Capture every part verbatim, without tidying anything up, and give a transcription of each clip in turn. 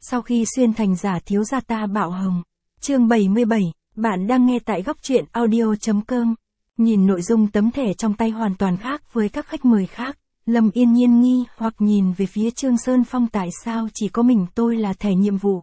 Sau khi xuyên thành giả thiếu gia ta bạo hồng. Chương bảy mươi bảy, bạn đang nghe tại góc truyện audio chấm com. Nhìn nội dung tấm thẻ trong tay hoàn toàn khác với các khách mời khác, Lâm Yên Nhiên nghi hoặc nhìn về phía Trương Sơn Phong, tại sao chỉ có mình tôi là thẻ nhiệm vụ.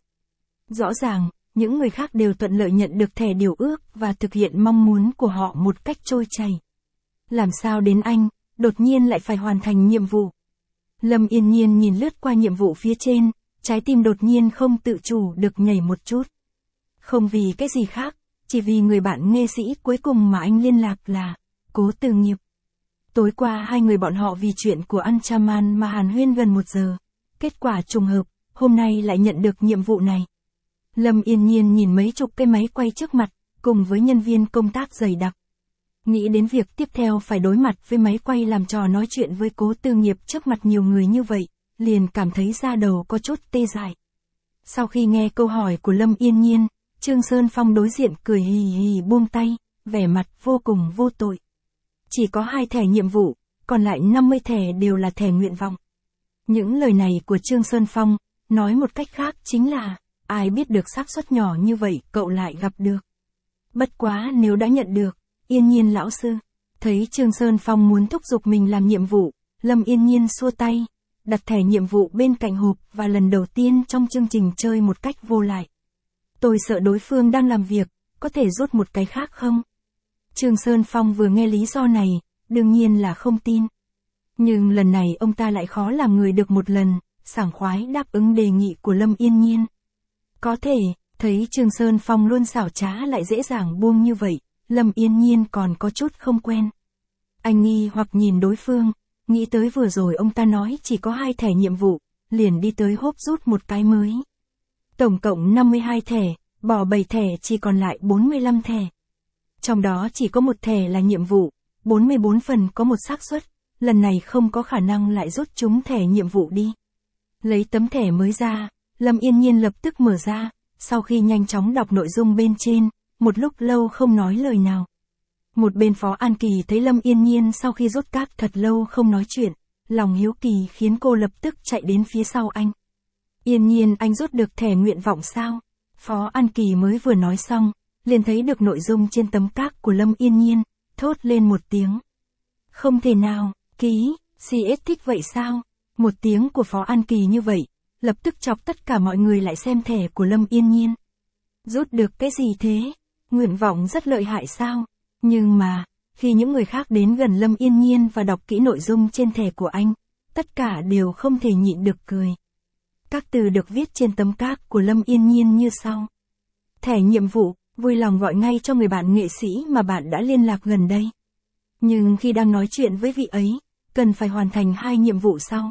Rõ ràng, những người khác đều thuận lợi nhận được thẻ điều ước và thực hiện mong muốn của họ một cách trôi chảy. Làm sao đến anh, đột nhiên lại phải hoàn thành nhiệm vụ? Lâm Yên Nhiên nhìn lướt qua nhiệm vụ phía trên, trái tim đột nhiên không tự chủ được nhảy một chút. Không vì cái gì khác, chỉ vì người bạn nghệ sĩ cuối cùng mà anh liên lạc là Cố Từ Nghiệp. Tối qua hai người bọn họ vì chuyện của Anchaman mà hàn huyên gần một giờ. Kết quả trùng hợp, hôm nay lại nhận được nhiệm vụ này. Lâm Yên Nhiên nhìn mấy chục cái máy quay trước mặt, cùng với nhân viên công tác dày đặc. Nghĩ đến việc tiếp theo phải đối mặt với máy quay làm trò nói chuyện với Cố Từ Nghiệp trước mặt nhiều người như vậy, liền cảm thấy da đầu có chút tê dại. Sau khi nghe câu hỏi của Lâm Yên Nhiên, Trương Sơn Phong đối diện cười hì hì buông tay, vẻ mặt vô cùng vô tội. Chỉ có hai thẻ nhiệm vụ, còn lại năm mươi thẻ đều là thẻ nguyện vọng. Những lời này của Trương Sơn Phong, nói một cách khác chính là, ai biết được xác suất nhỏ như vậy cậu lại gặp được. Bất quá nếu đã nhận được, Yên Nhiên lão sư. Thấy Trương Sơn Phong muốn thúc giục mình làm nhiệm vụ, Lâm Yên Nhiên xua tay, đặt thẻ nhiệm vụ bên cạnh hộp và lần đầu tiên trong chương trình chơi một cách vô lại. Tôi sợ đối phương đang làm việc, có thể rút một cái khác không? Trương Sơn Phong vừa nghe lý do này, đương nhiên là không tin. Nhưng lần này ông ta lại khó làm người được một lần, sảng khoái đáp ứng đề nghị của Lâm Yên Nhiên. Có thể, thấy Trương Sơn Phong luôn xảo trá lại dễ dàng buông như vậy, Lâm Yên Nhiên còn có chút không quen. Anh nghi hoặc nhìn đối phương, nghĩ tới vừa rồi ông ta nói chỉ có hai thẻ nhiệm vụ, liền đi tới hốp rút một cái mới. Tổng cộng năm mươi hai thẻ, bỏ bảy thẻ chỉ còn lại bốn mươi lăm thẻ. Trong đó chỉ có một thẻ là nhiệm vụ, bốn mươi bốn phần có một xác suất, lần này không có khả năng lại rút chúng thẻ nhiệm vụ đi. Lấy tấm thẻ mới ra, Lâm Yên Nhiên lập tức mở ra, sau khi nhanh chóng đọc nội dung bên trên, một lúc lâu không nói lời nào. Một bên Phó An Kỳ thấy Lâm Yên Nhiên sau khi rút các thật lâu không nói chuyện, lòng hiếu kỳ khiến cô lập tức chạy đến phía sau anh. Yên Nhiên, anh rút được thẻ nguyện vọng sao? Phó An Kỳ mới vừa nói xong, liền thấy được nội dung trên tấm các của Lâm Yên Nhiên, thốt lên một tiếng. Không thể nào, ký, xê ét thích vậy sao? Một tiếng của Phó An Kỳ như vậy, lập tức chọc tất cả mọi người lại xem thẻ của Lâm Yên Nhiên. Rút được cái gì thế? Nguyện vọng rất lợi hại sao? Nhưng mà, khi những người khác đến gần Lâm Yên Nhiên và đọc kỹ nội dung trên thẻ của anh, tất cả đều không thể nhịn được cười. Các từ được viết trên tấm các của Lâm Yên Nhiên như sau. Thẻ nhiệm vụ, vui lòng gọi ngay cho người bạn nghệ sĩ mà bạn đã liên lạc gần đây. Nhưng khi đang nói chuyện với vị ấy, cần phải hoàn thành hai nhiệm vụ sau.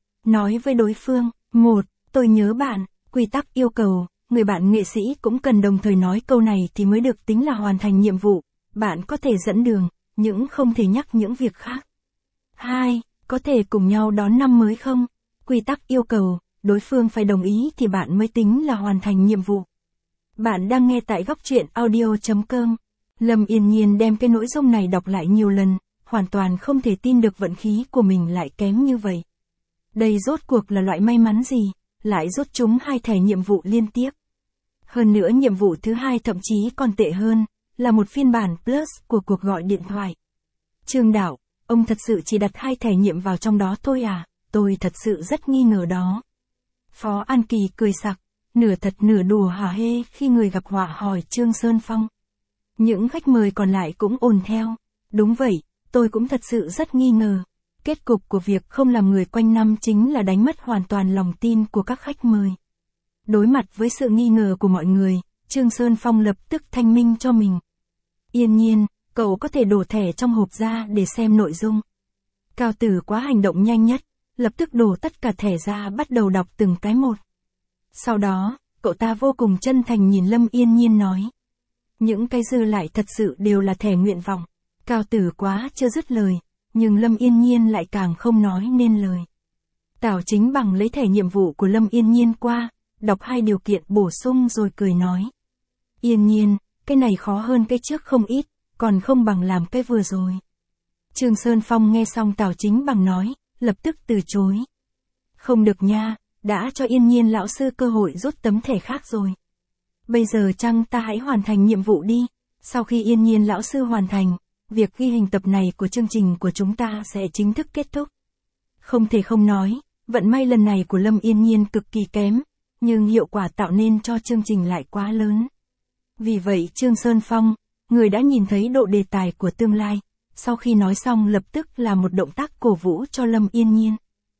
Nói với đối phương, một, tôi nhớ bạn, quy tắc yêu cầu, người bạn nghệ sĩ cũng cần đồng thời nói câu này thì mới được tính là hoàn thành nhiệm vụ. Bạn có thể dẫn đường, nhưng không thể nhắc những việc khác. Hai, có thể cùng nhau đón năm mới không? Quy tắc yêu cầu, đối phương phải đồng ý thì bạn mới tính là hoàn thành nhiệm vụ. Bạn đang nghe tại góc truyện audio chấm com. Lâm Yên Nhiên đem cái nội dung này đọc lại nhiều lần, hoàn toàn không thể tin được vận khí của mình lại kém như vậy. Đây rốt cuộc là loại may mắn gì, lại rút trúng hai thẻ nhiệm vụ liên tiếp. Hơn nữa nhiệm vụ thứ hai thậm chí còn tệ hơn, là một phiên bản plus của cuộc gọi điện thoại. Trương Đạo, ông thật sự chỉ đặt hai thẻ nhiệm vào trong đó thôi à? Tôi thật sự rất nghi ngờ đó. Phó An Kỳ cười sặc, nửa thật nửa đùa hả hê khi người gặp họa hỏi Trương Sơn Phong. Những khách mời còn lại cũng ồn theo. Đúng vậy, tôi cũng thật sự rất nghi ngờ. Kết cục của việc không làm người quanh năm chính là đánh mất hoàn toàn lòng tin của các khách mời. Đối mặt với sự nghi ngờ của mọi người, Trương Sơn Phong lập tức thanh minh cho mình. Yên Nhiên, cậu có thể đổ thẻ trong hộp ra để xem nội dung. Cao Tử quá hành động nhanh nhất, lập tức đổ tất cả thẻ ra bắt đầu đọc từng cái một. Sau đó, cậu ta vô cùng chân thành nhìn Lâm Yên Nhiên nói. Những cái dư lại thật sự đều là thẻ nguyện vọng. Cao Tử quá chưa dứt lời, nhưng Lâm Yên Nhiên lại càng không nói nên lời. Tào Chính Bằng lấy thẻ nhiệm vụ của Lâm Yên Nhiên qua, đọc hai điều kiện bổ sung rồi cười nói. Yên Nhiên, cái này khó hơn cái trước không ít, còn không bằng làm cái vừa rồi. Trương Sơn Phong nghe xong Tào Chính Bằng nói, lập tức từ chối. Không được nha, đã cho Yên Nhiên lão sư cơ hội rút tấm thẻ khác rồi. Bây giờ chăng ta hãy hoàn thành nhiệm vụ đi. Sau khi Yên Nhiên lão sư hoàn thành, việc ghi hình tập này của chương trình của chúng ta sẽ chính thức kết thúc. Không thể không nói, vận may lần này của Lâm Yên Nhiên cực kỳ kém, nhưng hiệu quả tạo nên cho chương trình lại quá lớn. Vì vậy Trương Sơn Phong, người đã nhìn thấy độ đề tài của tương lai, sau khi nói xong lập tức là một động tác cổ vũ cho Lâm Yên Nhiên.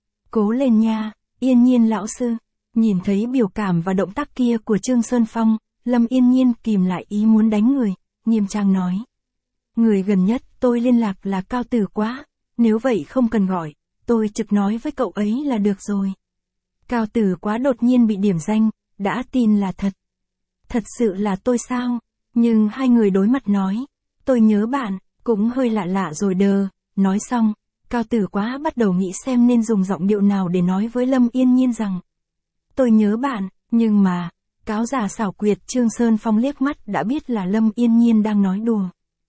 Cố lên nha, Yên Nhiên lão sư. Nhìn thấy biểu cảm và động tác kia của Trương Sơn Phong, Lâm Yên Nhiên kìm lại ý muốn đánh người, nghiêm trang nói. Người gần nhất tôi liên lạc là Cao Tử Quá, nếu vậy không cần gọi, tôi trực nói với cậu ấy là được rồi. Cao Tử Quá đột nhiên bị điểm danh, đã tin là thật. Thật sự là tôi sao? Nhưng hai người đối mặt nói, tôi nhớ bạn, cũng hơi lạ lạ rồi đờ. Nói xong, Cao Tử Quá bắt đầu nghĩ xem nên dùng giọng điệu nào để nói với Lâm Yên Nhiên rằng, tôi nhớ bạn, nhưng mà, cáo già xảo quyệt Trương Sơn Phong liếc mắt đã biết là Lâm Yên Nhiên đang nói đùa.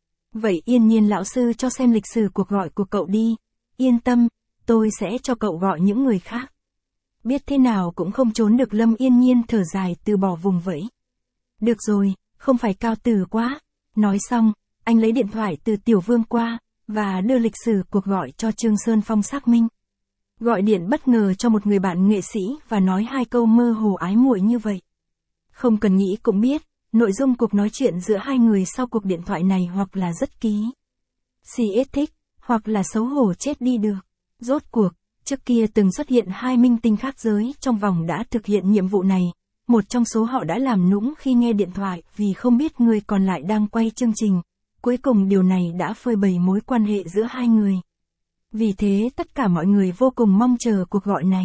Vậy Yên Nhiên lão sư cho xem lịch sử cuộc gọi của cậu đi, yên tâm, tôi sẽ cho cậu gọi những người khác. Biết thế nào cũng không trốn được Lâm Yên Nhiên thở dài từ bỏ vùng vẫy. Được rồi, không phải Cao Tử Quá. Nói xong, anh lấy điện thoại từ Tiểu Vương qua, và đưa lịch sử cuộc gọi cho Trương Sơn Phong xác minh. Gọi điện bất ngờ cho một người bạn nghệ sĩ và nói hai câu mơ hồ ái muội như vậy. Không cần nghĩ cũng biết, nội dung cuộc nói chuyện giữa hai người sau cuộc điện thoại này hoặc là rất ký xê ét thích, hoặc là xấu hổ chết đi được. Rốt cuộc, trước kia từng xuất hiện hai minh tinh khác giới trong vòng đã thực hiện nhiệm vụ này. Một trong số họ đã làm nũng khi nghe điện thoại vì không biết người còn lại đang quay chương trình. Cuối cùng điều này đã phơi bày mối quan hệ giữa hai người. Vì thế tất cả mọi người vô cùng mong chờ cuộc gọi này.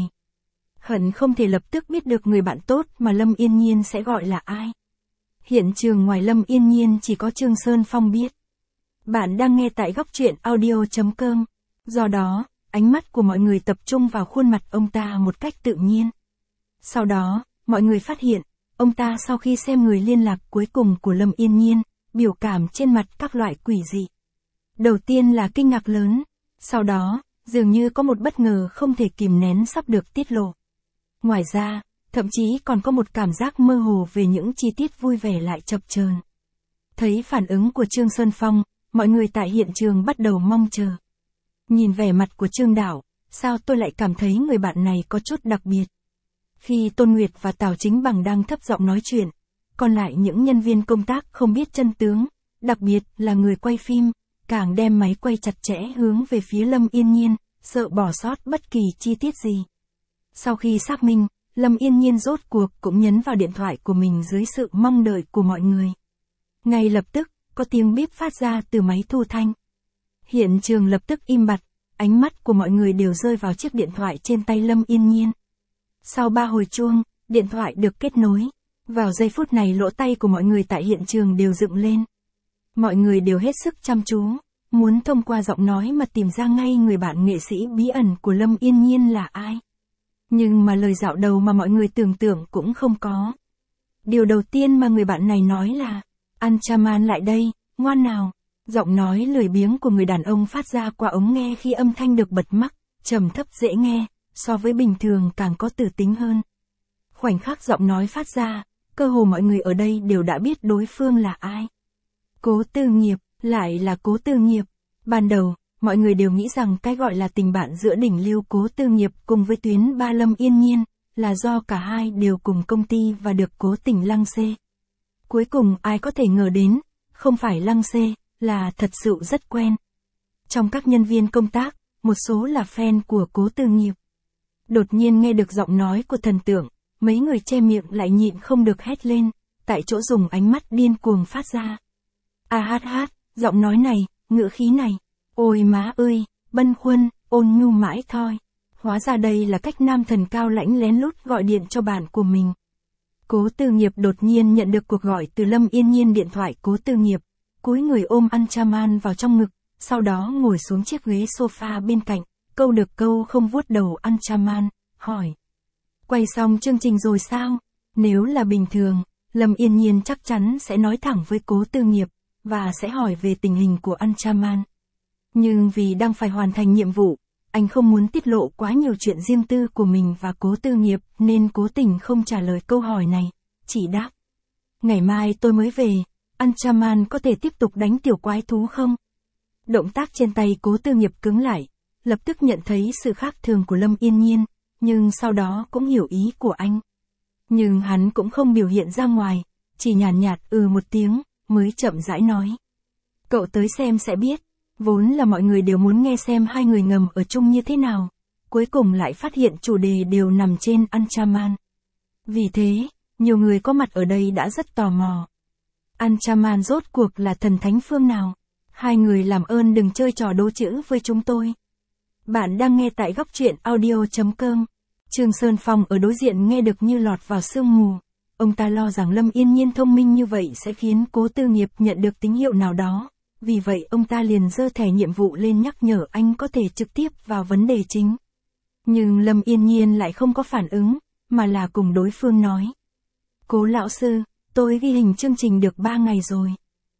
Hận không thể lập tức biết được người bạn tốt mà Lâm Yên Nhiên sẽ gọi là ai. Hiện trường ngoài Lâm Yên Nhiên chỉ có Trương Sơn Phong biết. Bạn đang nghe tại góc truyện audio chấm com. Do đó, ánh mắt của mọi người tập trung vào khuôn mặt ông ta một cách tự nhiên. Sau đó, mọi người phát hiện, ông ta sau khi xem người liên lạc cuối cùng của Lâm Yên Nhiên, biểu cảm trên mặt các loại quỷ dị. Đầu tiên là kinh ngạc lớn, sau đó, dường như có một bất ngờ không thể kìm nén sắp được tiết lộ. Ngoài ra, thậm chí còn có một cảm giác mơ hồ về những chi tiết vui vẻ lại chập chờn. Thấy phản ứng của Trương Sơn Phong, mọi người tại hiện trường bắt đầu mong chờ. Nhìn vẻ mặt của Trương Đảo, sao tôi lại cảm thấy người bạn này có chút đặc biệt. Khi Tôn Nguyệt và Tào Chính Bằng đang thấp giọng nói chuyện, còn lại những nhân viên công tác không biết chân tướng, đặc biệt là người quay phim, càng đem máy quay chặt chẽ hướng về phía Lâm Yên Nhiên, sợ bỏ sót bất kỳ chi tiết gì. Sau khi xác minh, Lâm Yên Nhiên rốt cuộc cũng nhấn vào điện thoại của mình dưới sự mong đợi của mọi người. Ngay lập tức, có tiếng bíp phát ra từ máy thu thanh. Hiện trường lập tức im bặt, ánh mắt của mọi người đều rơi vào chiếc điện thoại trên tay Lâm Yên Nhiên. Sau ba hồi chuông, điện thoại được kết nối. Vào giây phút này lỗ tai của mọi người tại hiện trường đều dựng lên. Mọi người đều hết sức chăm chú, muốn thông qua giọng nói mà tìm ra ngay người bạn nghệ sĩ bí ẩn của Lâm Yên Nhiên là ai. Nhưng mà lời dạo đầu mà mọi người tưởng tượng cũng không có. Điều đầu tiên mà người bạn này nói là, Anchaman lại đây, ngoan nào. Giọng nói lười biếng của người đàn ông phát ra qua ống nghe khi âm thanh được bật mắc, trầm thấp dễ nghe, so với bình thường càng có tử tính hơn. Khoảnh khắc giọng nói phát ra, cơ hồ mọi người ở đây đều đã biết đối phương là ai. Cố Tư Nghiệp, lại là Cố Tư Nghiệp. Ban đầu, mọi người đều nghĩ rằng cái gọi là tình bạn giữa đỉnh lưu Cố Tư Nghiệp cùng với tuyến ba Lâm Yên Nhiên, là do cả hai đều cùng công ty và được cố tình lăng xê. Cuối cùng ai có thể ngờ đến, không phải lăng xê, là thật sự rất quen. Trong các nhân viên công tác, một số là fan của Cố Tư Nghiệp. Đột nhiên nghe được giọng nói của thần tượng, mấy người che miệng lại nhịn không được hét lên, tại chỗ dùng ánh mắt điên cuồng phát ra. A hát hát, giọng nói này, ngữ khí này, ôi má ơi, bâng khuâng, ôn nhu mãi thôi. Hóa ra đây là cách nam thần cao lãnh lén lút gọi điện cho bạn của mình. Cố Tư Nghiệp đột nhiên nhận được cuộc gọi từ Lâm Yên Nhiên. Điện thoại Cố Tư Nghiệp, cúi người ôm Anchaman vào trong ngực, sau đó ngồi xuống chiếc ghế sofa bên cạnh, câu được câu không vuốt đầu Anchaman, hỏi. Quay xong chương trình rồi sao? Nếu là bình thường, Lâm Yên Nhiên chắc chắn sẽ nói thẳng với Cố Tư Nghiệp, và sẽ hỏi về tình hình của Anchaman. Nhưng vì đang phải hoàn thành nhiệm vụ, anh không muốn tiết lộ quá nhiều chuyện riêng tư của mình và Cố Tư Nghiệp nên cố tình không trả lời câu hỏi này, chỉ đáp. Ngày mai tôi mới về, Anchaman có thể tiếp tục đánh tiểu quái thú không? Động tác trên tay Cố Tư Nghiệp cứng lại, lập tức nhận thấy sự khác thường của Lâm Yên Nhiên, nhưng sau đó cũng hiểu ý của anh. Nhưng hắn cũng không biểu hiện ra ngoài, chỉ nhàn nhạt, nhạt ừ một tiếng, mới chậm rãi nói. Cậu tới xem sẽ biết, vốn là mọi người đều muốn nghe xem hai người ngầm ở chung như thế nào, cuối cùng lại phát hiện chủ đề đều nằm trên Anchaman. Vì thế, nhiều người có mặt ở đây đã rất tò mò. Anchaman rốt cuộc là thần thánh phương nào? Hai người làm ơn đừng chơi trò đố chữ với chúng tôi. Bạn đang nghe tại góc truyện audio chấm com. Trương Sơn Phong ở đối diện nghe được như lọt vào sương mù. Ông ta lo rằng Lâm Yên Nhiên thông minh như vậy sẽ khiến Cố Tư Nghiệp nhận được tín hiệu nào đó. Vì vậy ông ta liền giơ thẻ nhiệm vụ lên nhắc nhở anh có thể trực tiếp vào vấn đề chính. Nhưng Lâm Yên Nhiên lại không có phản ứng, mà là cùng đối phương nói. Cố lão sư, tôi ghi hình chương trình được ba ngày rồi.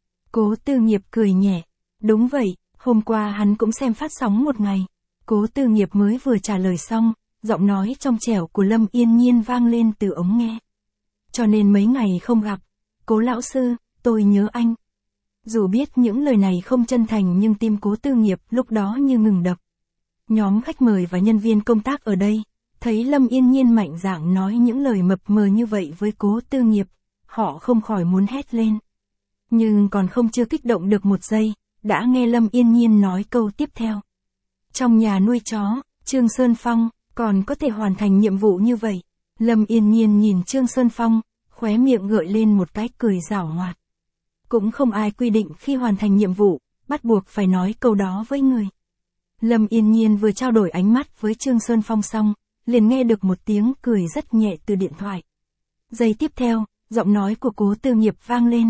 Cố Tư Nghiệp cười nhẹ. Đúng vậy, hôm qua hắn cũng xem phát sóng một ngày. Cố Tư Nghiệp mới vừa trả lời xong, giọng nói trong trẻo của Lâm Yên Nhiên vang lên từ ống nghe. Cho nên mấy ngày không gặp, Cố lão sư, tôi nhớ anh. Dù biết những lời này không chân thành nhưng tim Cố Tư Nghiệp lúc đó như ngừng đập. Nhóm khách mời và nhân viên công tác ở đây, thấy Lâm Yên Nhiên mạnh dạn nói những lời mập mờ như vậy với Cố Tư Nghiệp, họ không khỏi muốn hét lên. Nhưng còn không chưa kích động được một giây, đã nghe Lâm Yên Nhiên nói câu tiếp theo. Trong nhà nuôi chó, Trương Sơn Phong, còn có thể hoàn thành nhiệm vụ như vậy. Lâm Yên Nhiên nhìn Trương Sơn Phong, khóe miệng gợi lên một cái cười giảo hoạt. Cũng không ai quy định khi hoàn thành nhiệm vụ, bắt buộc phải nói câu đó với người. Lâm Yên Nhiên vừa trao đổi ánh mắt với Trương Sơn Phong xong, liền nghe được một tiếng cười rất nhẹ từ điện thoại. Giây tiếp theo, giọng nói của Cố Tư Nghiệp vang lên.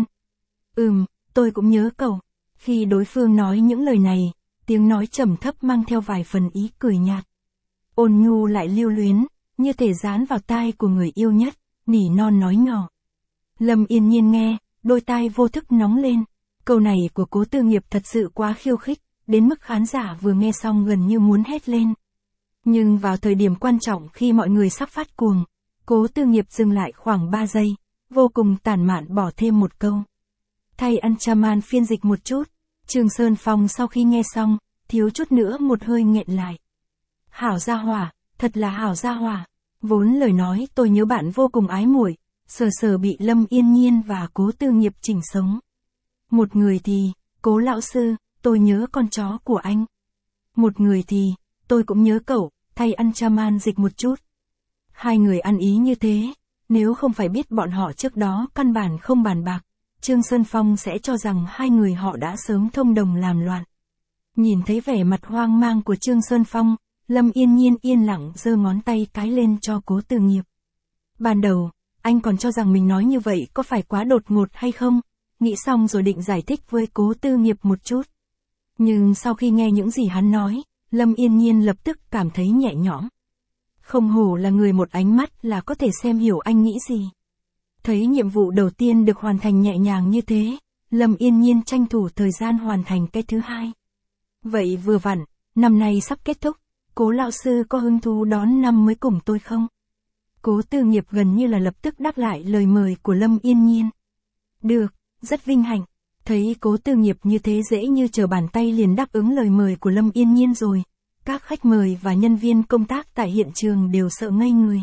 Ừm, tôi cũng nhớ cậu. Khi đối phương nói những lời này, tiếng nói trầm thấp mang theo vài phần ý cười nhạt. Ôn nhu lại lưu luyến, như thể dán vào tai của người yêu nhất, nỉ non nói nhỏ. Lâm Yên Nhiên nghe, đôi tai vô thức nóng lên. Câu này của Cố Tư Nghiệp thật sự quá khiêu khích, đến mức khán giả vừa nghe xong gần như muốn hét lên. Nhưng vào thời điểm quan trọng khi mọi người sắp phát cuồng, Cố Tư Nghiệp dừng lại khoảng ba giây, vô cùng tản mạn bỏ thêm một câu. Thay Anchaman phiên dịch một chút, Trương Sơn Phong sau khi nghe xong, thiếu chút nữa một hơi nghẹn lại. Hảo gia hỏa, thật là hảo gia hỏa. Vốn lời nói tôi nhớ bạn vô cùng ái muội, sờ sờ bị Lâm Yên Nhiên và Cố Tư Nghiệp chỉnh sống. Một người thì, Cố lão sư, tôi nhớ con chó của anh. Một người thì, tôi cũng nhớ cậu, thay Anchaman dịch một chút. Hai người ăn ý như thế, nếu không phải biết bọn họ trước đó căn bản không bàn bạc, Trương Sơn Phong sẽ cho rằng hai người họ đã sớm thông đồng làm loạn. Nhìn thấy vẻ mặt hoang mang của Trương Sơn Phong, Lâm Yên Nhiên yên lặng giơ ngón tay cái lên cho Cố Tư Nghiệp. Ban đầu, anh còn cho rằng mình nói như vậy có phải quá đột ngột hay không, nghĩ xong rồi định giải thích với Cố Tư Nghiệp một chút. Nhưng sau khi nghe những gì hắn nói, Lâm Yên Nhiên lập tức cảm thấy nhẹ nhõm. Không hổ là người một ánh mắt là có thể xem hiểu anh nghĩ gì. Thấy nhiệm vụ đầu tiên được hoàn thành nhẹ nhàng như thế, Lâm Yên Nhiên tranh thủ thời gian hoàn thành cái thứ hai. Vậy vừa vặn, năm nay sắp kết thúc, Cố lão sư có hứng thú đón năm mới cùng tôi không? Cố Tư Nghiệp gần như là lập tức đáp lại lời mời của Lâm Yên Nhiên. Được, rất vinh hạnh. Thấy Cố Tư Nghiệp như thế dễ như trở bàn tay liền đáp ứng lời mời của Lâm Yên Nhiên rồi. Các khách mời và nhân viên công tác tại hiện trường đều sợ ngây người.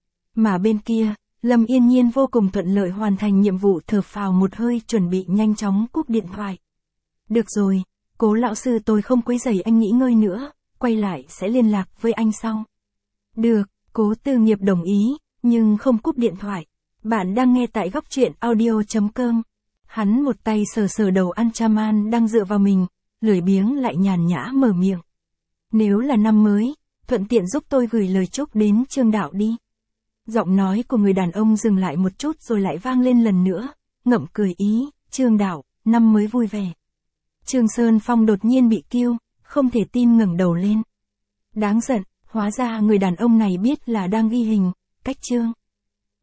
Mà bên kia, Lâm Yên Nhiên vô cùng thuận lợi hoàn thành nhiệm vụ, thở phào một hơi chuẩn bị nhanh chóng cúp điện thoại. Được rồi, Cố lão sư, tôi không quấy rầy anh nghỉ ngơi nữa, quay lại sẽ liên lạc với anh sau. Được, Cố Tư Nghiệp đồng ý, nhưng không cúp điện thoại. Bạn đang nghe tại góc truyện audio chấm com. Hắn một tay sờ sờ đầu Anchaman đang dựa vào mình, lười biếng lại nhàn nhã mở miệng. Nếu là năm mới, thuận tiện giúp tôi gửi lời chúc đến Trương Đạo đi. Giọng nói của người đàn ông dừng lại một chút rồi lại vang lên lần nữa, ngậm cười ý, Trương Đạo, năm mới vui vẻ. Trương Sơn Phong đột nhiên bị kiêu, không thể tin ngẩng đầu lên. Đáng giận, hóa ra người đàn ông này biết là đang ghi hình, cách Trương